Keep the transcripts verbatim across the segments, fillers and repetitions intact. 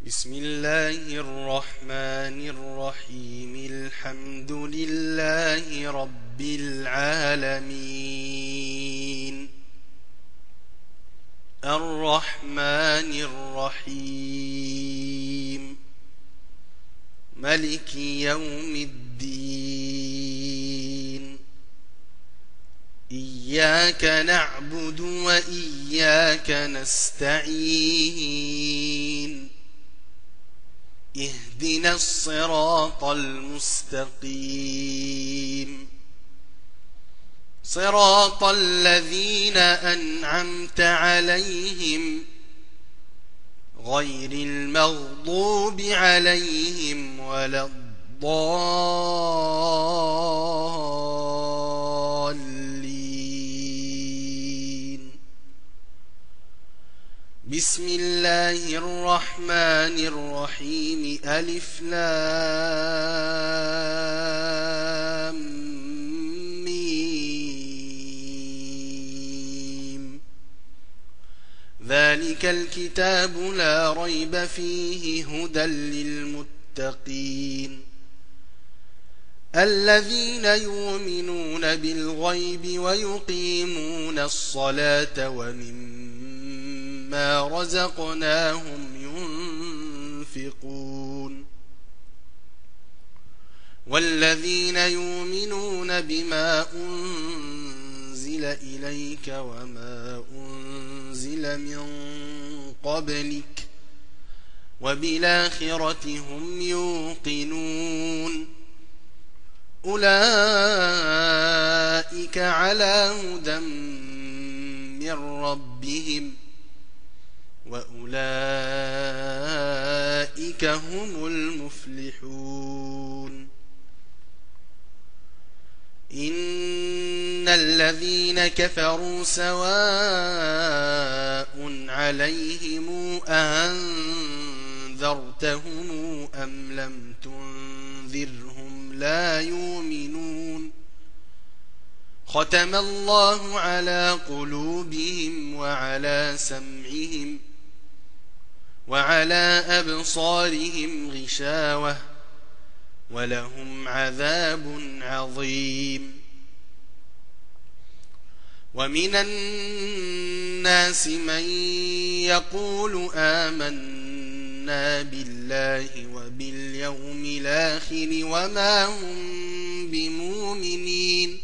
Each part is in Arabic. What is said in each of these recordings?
بسم الله الرحمن الرحيم. الحمد لله رب العالمين، الرحمن الرحيم، ملك يوم الدين. إياك نعبد وإياك نستعين. اهدنا الصراط المستقيم، صراط الذين أنعمت عليهم غير المغضوب عليهم ولا الضالين. بسم الله الرحمن الرحيم. ألف لام ميم. ذلك الكتاب لا ريب فيه هدى للمتقين، الذين يؤمنون بالغيب ويقيمون الصلاة ومما ما رزقناهم ينفقون، والذين يؤمنون بما أنزل إليك وما أنزل من قبلك وبالآخرة هم يوقنون. أولئك على هدى من ربهم وأولئك هم المفلحون. إن الذين كفروا سواء عليهم أأنذرتهم أم لم تنذرهم لا يؤمنون. ختم الله على قلوبهم وعلى سمعهم وعلى أبصارهم غشاوة ولهم عذاب عظيم. ومن الناس من يقول آمنا بالله وباليوم الآخر وما هم بمؤمنين،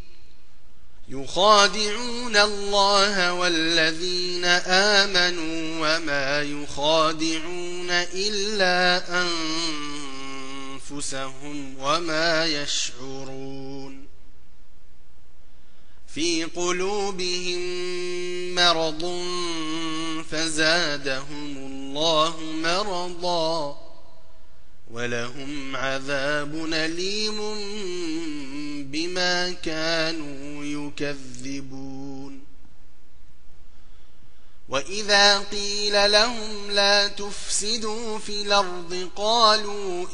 يخادعون الله والذين آمنوا وما يخادعون إلا أنفسهم وما يشعرون. في قلوبهم مرض فزادهم الله مرضا ولهم عذاب أليم بما كانوا يكذبون. وإذا قيل لهم لا تفسدوا في الأرض قالوا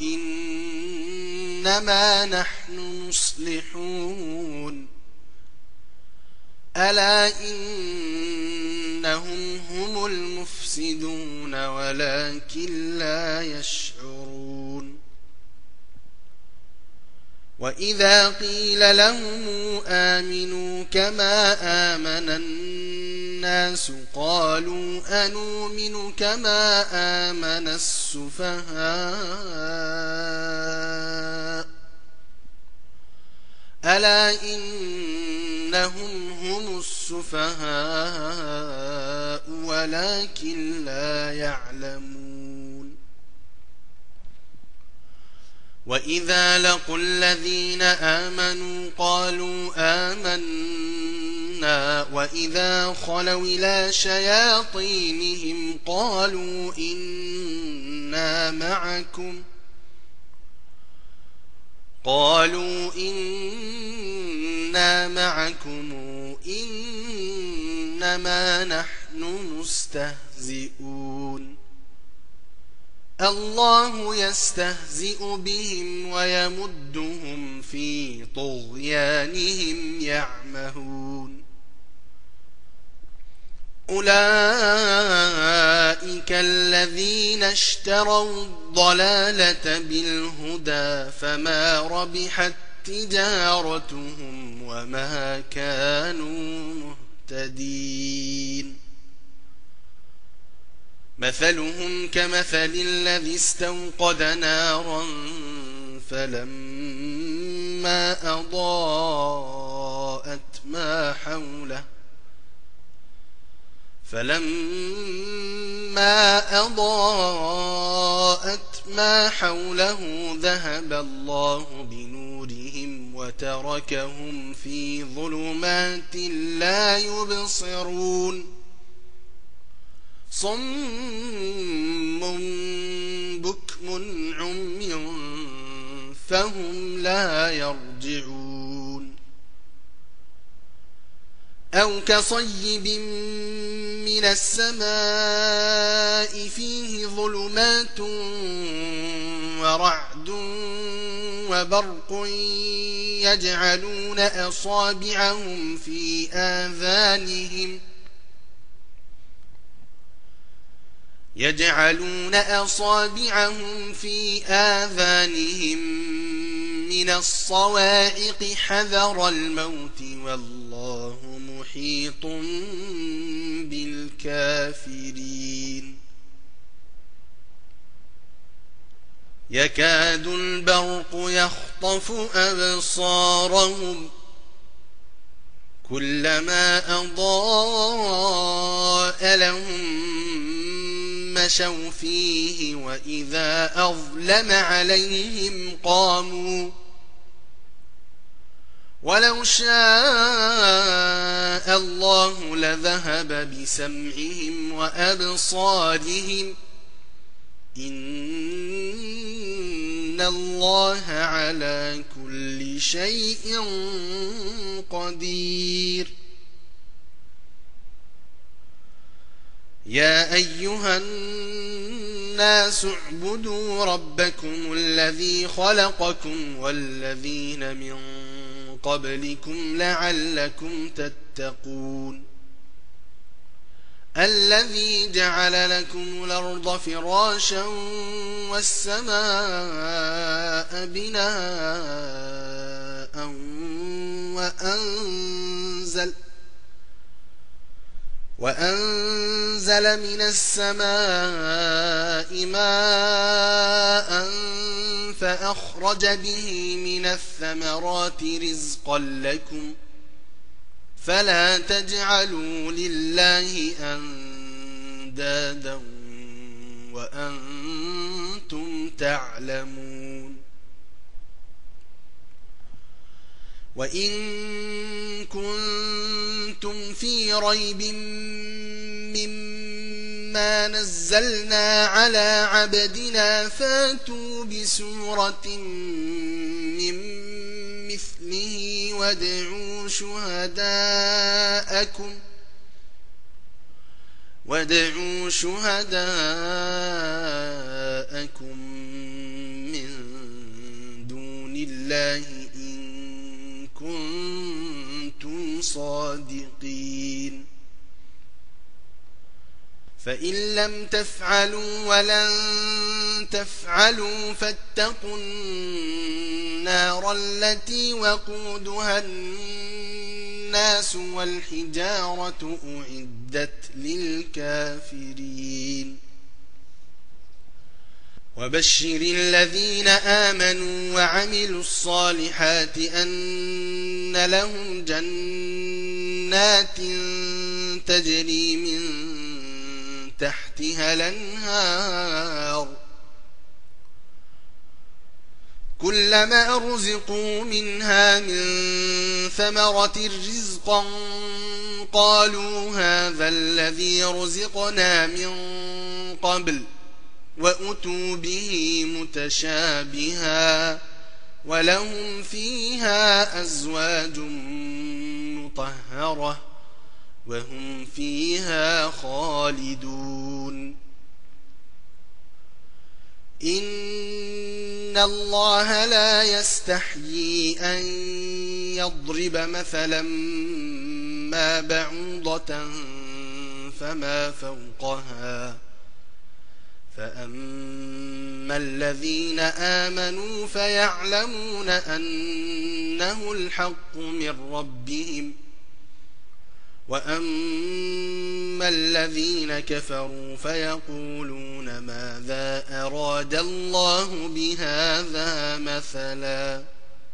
إنما نحن مصلحون، ألا إنهم هم المفسدون ولكن لا يشعرون. وإذا قيل لهم آمنوا كما آمن الناس قالوا أنؤمن كما آمن السفهاء، ألا إنهم هم السفهاء ولكن لا يعلمون. وإذا لقوا الذين آمنوا قالوا آمنا وإذا خلوا إلى شياطينهم قالوا إنا معكم قالوا إنا معكم إنما نحن مستهزئون. الله يستهزئ بهم ويمدهم في طغيانهم يعمهون. أولئك الذين اشتروا الضلالة بالهدى فما ربحت تجارتهم وما كانوا مهتدين مثلهم كمثل الذي استوقد نارا فلما أضاءت ما حوله فلما أضاءت ما حوله ذهب الله بنورهم وتركهم في ظلمات لا يبصرون صم بكم عمي فهم لا يرجعون أو كصيب من السماء فيه ظلمات ورعد وبرق يجعلون أصابعهم في آذانهم يجعلون أصابعهم في آذانهم من الصواعق حذر الموت والله محيط بالكافرين يكاد البرق يخطف أبصارهم كلما أضاء لهم مشوا فيه وإذا أظلم عليهم قاموا ولو شاء الله لذهب بسمعهم وأبصارهم إن الله على كل شيء قدير يا أيها الناس اعبدوا ربكم الذي خلقكم والذين من قبلكم لعلكم تتقون الذي جعل لكم الأرض فراشا والسماء بناء وأنزل وأنزل من السماء ماء فأخرج به من الثمرات رزقا لكم فلا تجعلوا لله أندادا وأنتم تعلمون وإن كنتم في ريب مما نزلنا على عبدنا فاتوا بسورة من مثله وادعوا شهداءكم وادعوا شهداءكم من دون الله إن كنتم صادقين فإن لم تفعلوا ولن تفعلوا فاتقوا النار التي وقودها الناس والحجارة أعدت للكافرين وبشر الذين آمنوا وعملوا الصالحات أن لهم جنات تجري من تحتها الأنهار كلما رزقوا منها من ثمرة رزقا قالوا هذا الذي رزقنا من قبل وأتوا به متشابها ولهم فيها أزواج مطهرة وهم فيها خالدون إن الله لا يستحيي أن يضرب مثلا ما بعوضة فما فوقها فأما الذين آمنوا فيعلمون أنه الحق من ربهم وأما الذين كفروا فيقولون ماذا أراد الله بهذا مثلا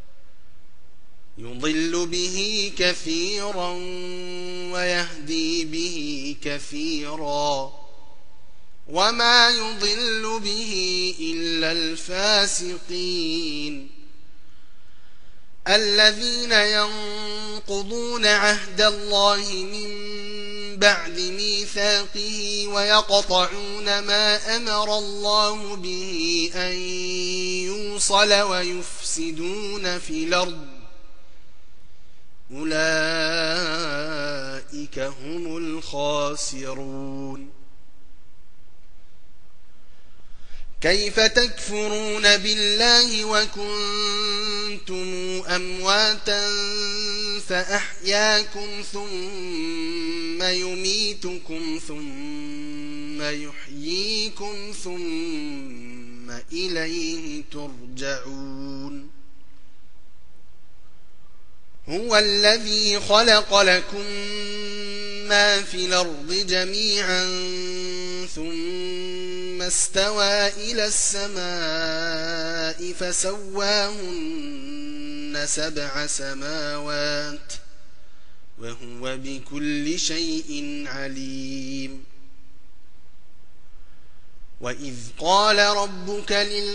يضل به كثيرا ويهدي به كثيرا وما يضل به إلا الفاسقين الذين ينقضون عهد الله من بعد ميثاقه ويقطعون ما أمر الله به أن يوصل ويفسدون في الأرض أولئك هم الخاسرون كيف تكفرون بالله وكنتم أمواتا فأحياكم ثم يميتكم ثم يحييكم ثم إليه ترجعون هو الذي خلق لكم ما في الأرض جميعا ثم استوى إلى السماء فسواهن سبع سماوات وهو بكل شيء عليم وإذ قال ربك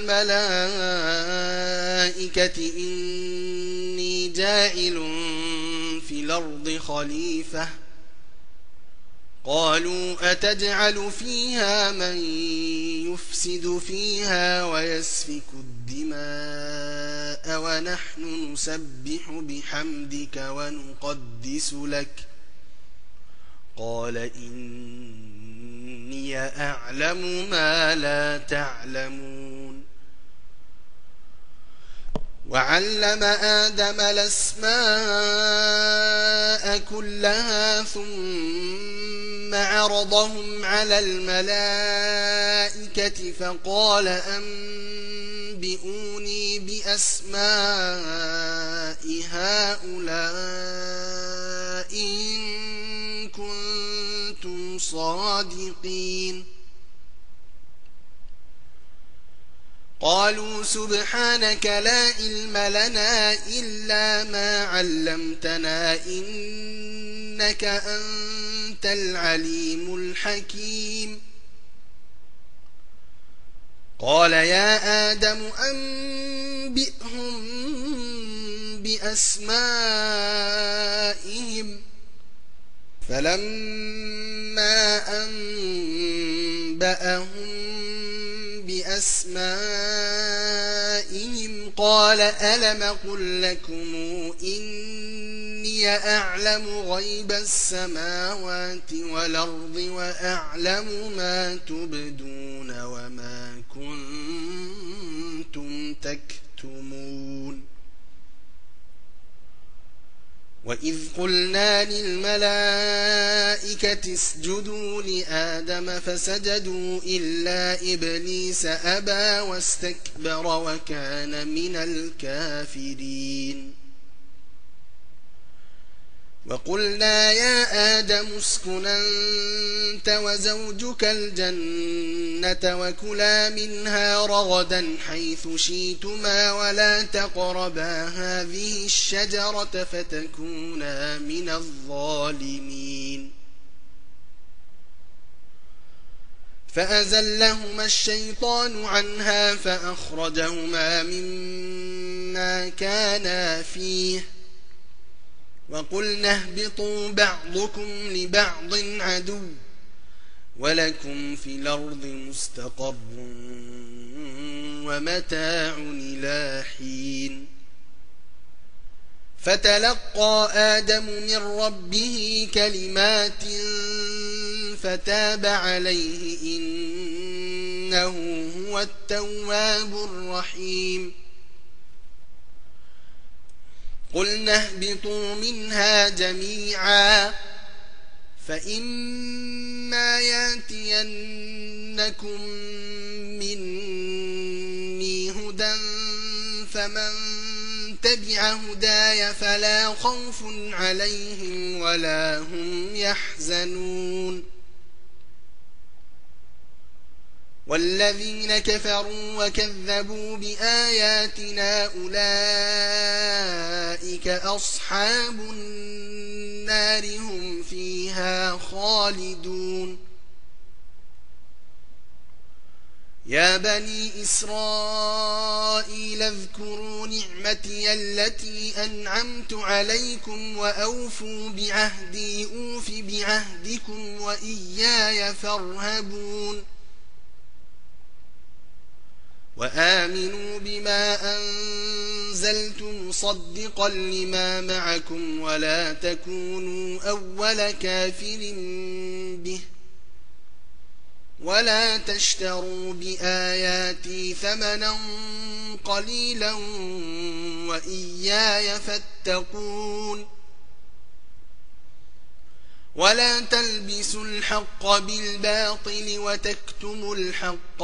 للملائكة إني جاعل في الأرض خليفة قالوا أتجعل فيها من يفسد فيها ويسفك الدماء ونحن نسبح بحمدك ونقدس لك قال إني أعلم ما لا تعلمون وعلم آدم الأسماء كلها ثم عرضهم على الملائكة فقال أنبئوني بأسماء هؤلاء إن كنتم صادقين قالوا سبحانك لا علم لنا إلا ما علمتنا إنك أنت العليم الحكيم قال يا آدم أنبئهم بأسمائهم فلما أنبأهم بأسمائهم قال ألم قل لكم إني أعلم غيب السماوات والأرض وأعلم ما تبدون وما كنتم تكتمون وإذ قلنا للملائكة اسجدوا لآدم فسجدوا إلا إبليس أبى واستكبر وكان من الكافرين وقلنا يا آدم اسكن أنت وزوجك الجنة وكلا منها رغدا حيث شئتما ولا تقربا هذه الشجرة فتكونا من الظالمين فأزلهما الشيطان عنها فأخرجهما مما كانا فيه وقلنا اهبطوا بعضكم لبعض عدو ولكم في الأرض مستقر ومتاع إلى حين فتلقى آدم من ربه كلمات فتاب عليه إنه هو التواب الرحيم قلنا اهبطوا منها جميعا فإما ياتينكم مني هدى فمن تبع هداي فلا خوف عليهم ولا هم يحزنون والذين كفروا وكذبوا بآياتنا أولئك أصحاب النار هم فيها خالدون يا بني إسرائيل اذكروا نعمتي التي أنعمت عليكم وأوفوا بعهدي أوف بعهدكم وإياي فارهبون وآمنوا بما أنزلت مصدقا لما معكم ولا تكونوا أول كافر به ولا تشتروا بآياتي ثمنا قليلا وإياي فاتقون ولا تلبسوا الحق بالباطل وتكتموا الحق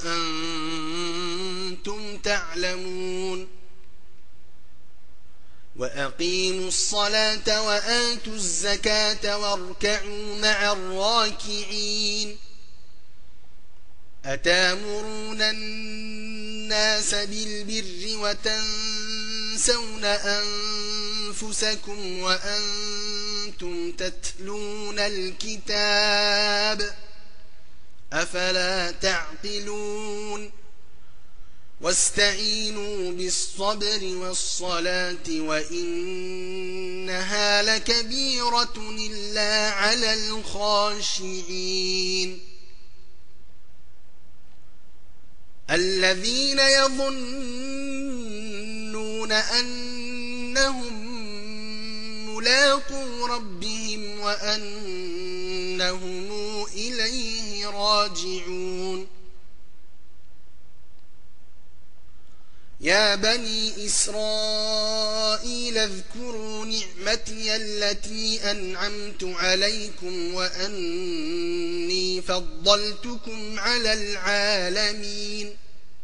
وأنتم تعلمون وأقيموا الصلاة وآتوا الزكاة واركعوا مع الراكعين أتامرون الناس بالبر وتنسون أنفسكم وأنتم تتلون الكتاب أفلا تعقلون واستعينوا بالصبر والصلاة وإنها لكبيرة إلا على الخاشعين الذين يظنون أنهم ملاقو ربهم وأنهم إليه راجعون يا بني إسرائيل اذكروا نعمتي التي أنعمت عليكم وأني فضلتكم على العالمين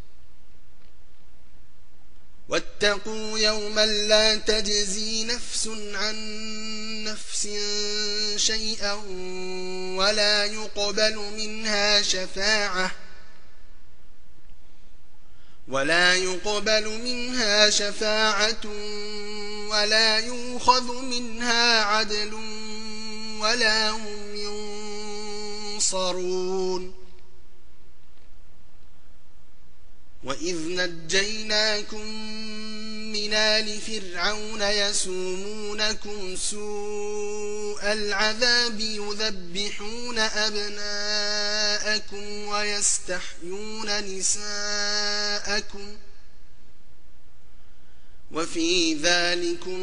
واتقوا يوما لا تجزي نفس عن نفس شيئا ولا يقبل منها شفاعة ولا يقبل منها شفاعة ولا يؤخذ منها عدل ولا هم ينصرون وإذ نجيناكم من آل فرعون يسومونكم سوء العذاب يذبحون أبناءكم ويستحيون نساءكم وفي ذلكم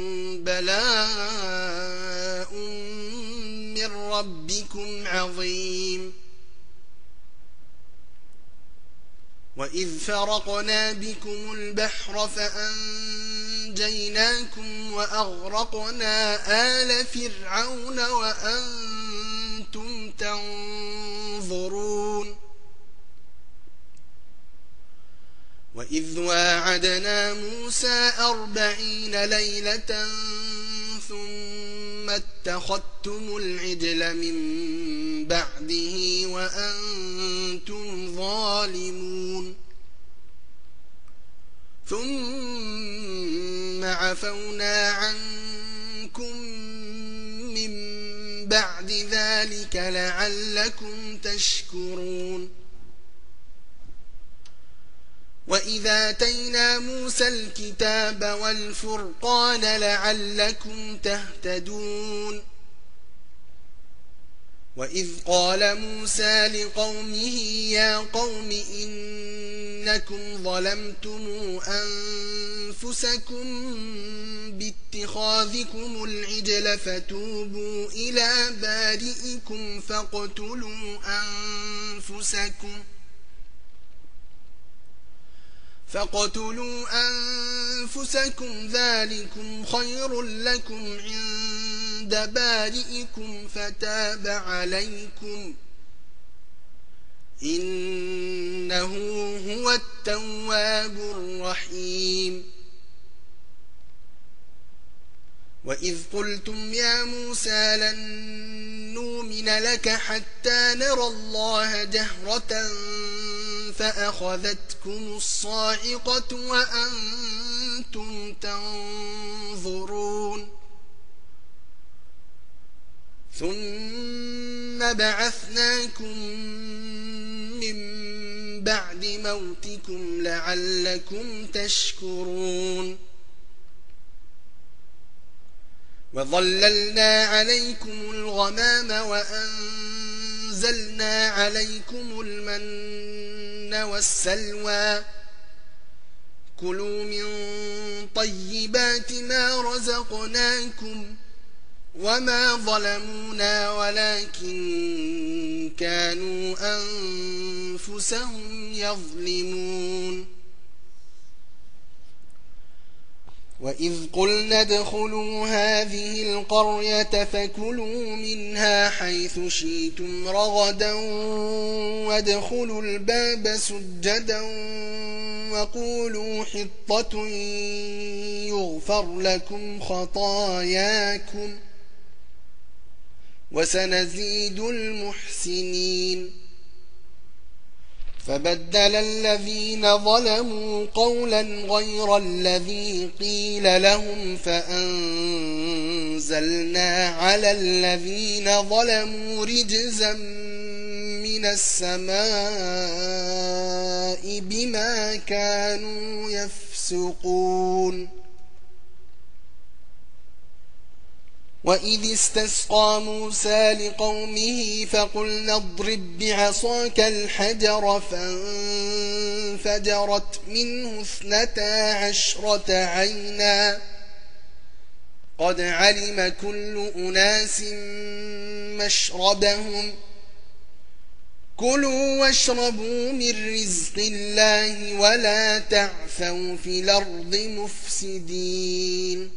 بلاء من ربكم عظيم وإذ فرقنا بكم البحر فأنجيناكم وأغرقنا آل فرعون وأنتم تنظرون وإذ واعدنا موسى أربعين ليلة ثم اتخذتم العجل من بعده وأنتم ظالمون ثم عفونا عنكم من بعد ذلك لعلكم تشكرون وإذا آتينا موسى الكتاب والفرقان لعلكم تهتدون وإذ قال موسى لقومه يا قوم إنكم ظلمتم أنفسكم باتخاذكم العجل فتوبوا إلى بارئكم فاقتلوا أنفسكم فاقتلوا أنفسكم ذلكم خير لكم عند عند بارئكم فتاب عليكم إنه هو التواب الرحيم وإذ قلتم يا موسى لن نؤمن لك حتى نرى الله جهرة فأخذتكم الصاعقة وأنتم تنظرون ثم بعثناكم من بعد موتكم لعلكم تشكرون وظللنا عليكم الغمام وأنزلنا عليكم المن والسلوى كلوا من طيبات ما رزقناكم وما ظلمونا ولكن كانوا أنفسهم يظلمون وإذ قلنا ادخلوا هذه القرية فكلوا منها حيث شئتم رغدا وادخلوا الباب سجدا وقولوا حطة يغفر لكم خطاياكم وسنزيد المحسنين فبدل الذين ظلموا قولا غير الذي قيل لهم فأنزلنا على الذين ظلموا رجزا من السماء بما كانوا يفسقون وإذ استسقى موسى لقومه فقلنا اضرب بعصاك الحجر فانفجرت منه اثنتا عشرة عينا قد علم كل أناس مشربهم كلوا واشربوا من رزق الله ولا تعثوا في الأرض مفسدين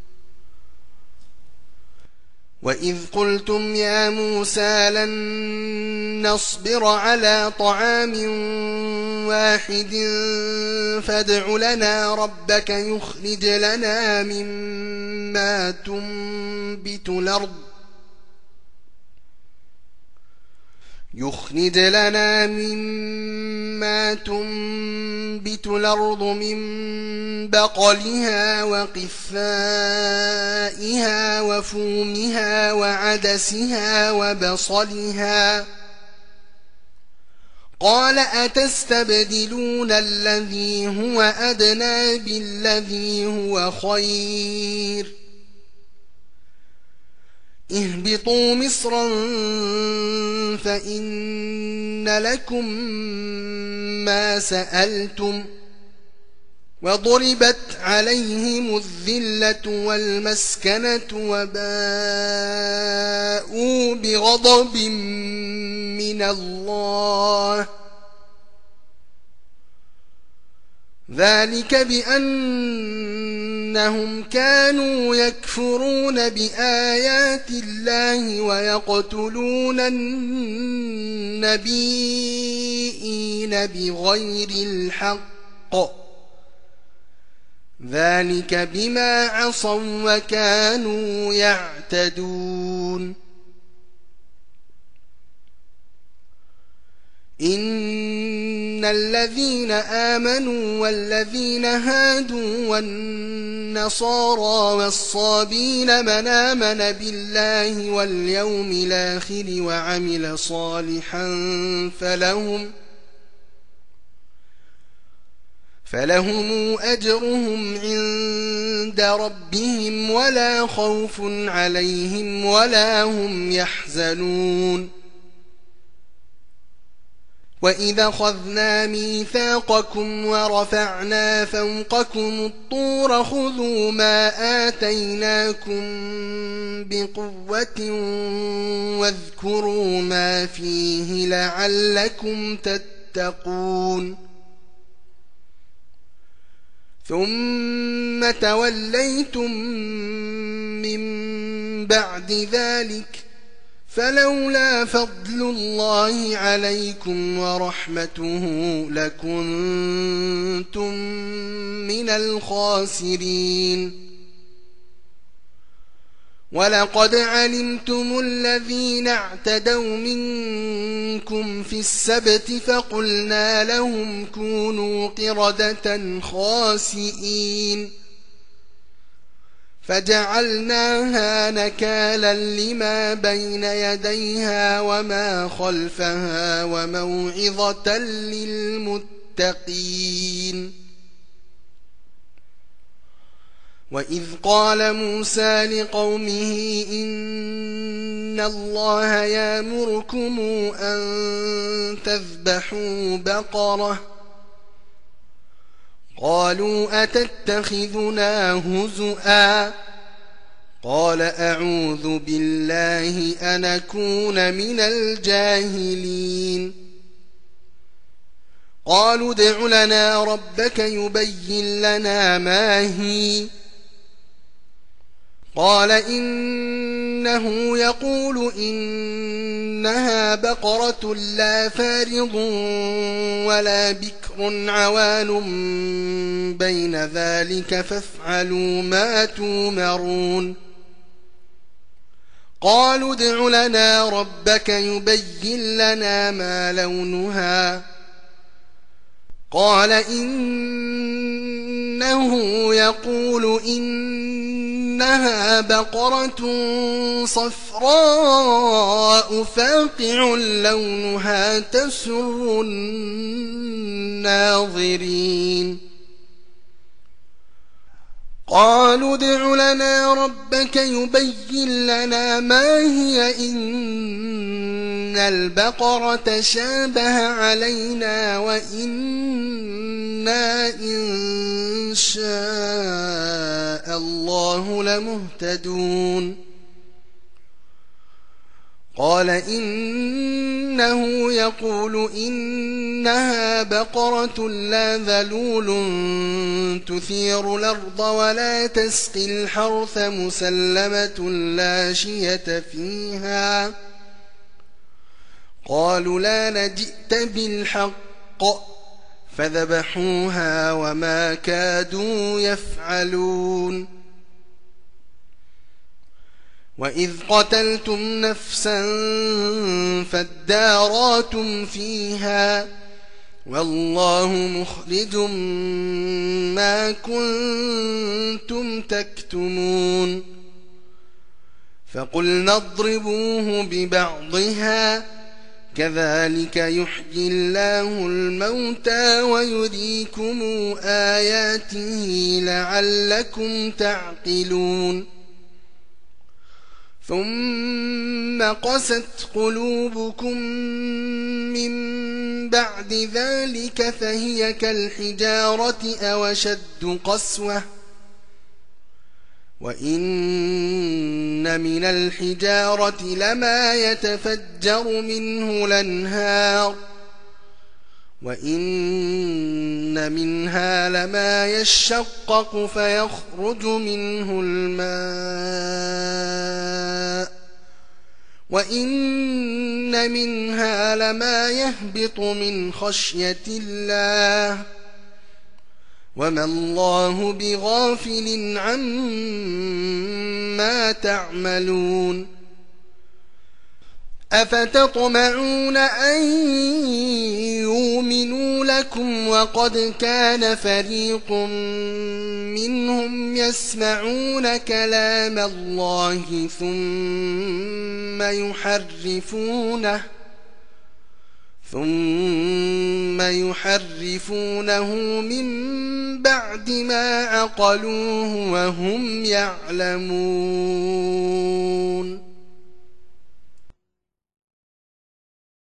وإذ قلتم يا موسى لن نصبر على طعام واحد فادع لنا ربك يخرج لنا مما تنبت الأرض يخرج لنا مما تنبت الأرض من بقلها وقثائها وفومها وعدسها وبصلها قال أتستبدلون الذي هو أدنى بالذي هو خير اهبطوا مصرا فإن لكم ما سألتم وضربت عليهم الذلة والمسكنة وباءوا بغضب من الله ذلك بأنهم كانوا يكفرون بآيات الله ويقتلون النبيين بغير الحق ذلك بما عصوا وكانوا يعتدون إن الذين آمنوا والذين هادوا والنصارى والصابين من آمن بالله واليوم الآخر وعمل صالحا فلهم فلهم أجرهم عند ربهم ولا خوف عليهم ولا هم يحزنون وإذا أخذنا ميثاقكم ورفعنا فوقكم الطور خذوا ما آتيناكم بقوة واذكروا ما فيه لعلكم تتقون ثم توليتم من بعد ذلك فلولا فضل الله عليكم ورحمته لكنتم من الخاسرين ولقد علمتم الذين اعتدوا منكم في السبت فقلنا لهم كونوا قردة خاسئين فجعلناها نكالا لما بين يديها وما خلفها وموعظة للمتقين وإذ قال موسى لقومه إن الله يأمركم أن تذبحوا بقرة قالوا أتتخذنا هزؤا قال أعوذ بالله أن أكون من الجاهلين قالوا ادع لنا ربك يبين لنا ما هي قال إنه يقول إنها بقرة لا فارض ولا بكر عوان بين ذلك فافعلوا ما تؤمرون قالوا ادع لنا ربك يبين لنا ما لونها قال إنه يقول إنها بقرة صفراء فاقع لونها تسر الناظرين قالوا ادع لنا ربك يبين لنا ما هي إن البقرة شابه علينا وإنا إن شاء الله لمهتدون قال إنه يقول إنها بقرة لا ذلول تثير الأرض ولا تسقي الحرث مسلمة لا شية فيها قالوا لا نجئت بالحق فذبحوها وما كادوا يفعلون وإذ قتلتم نفسا فادارأتم فيها والله مخرج ما كنتم تكتمون فقلنا اضربوه ببعضها كذلك يحيي الله الموتى ويريكم آياته لعلكم تعقلون ثم قست قلوبكم من بعد ذلك فهي كالحجارة أو أشد قسوة وإن من الحجارة لما يتفجر منه الأنهار وإن منها لما يشقق فيخرج منه الماء وإن منها لما يهبط من خشية الله وما الله بغافل عما تعملون أفتطمعون أن يؤمنوا لكم وقد كان فريق منهم يسمعون كلام الله ثم يحرفونه ثم يحرفونه من بعد ما عقلوه وهم يعلمون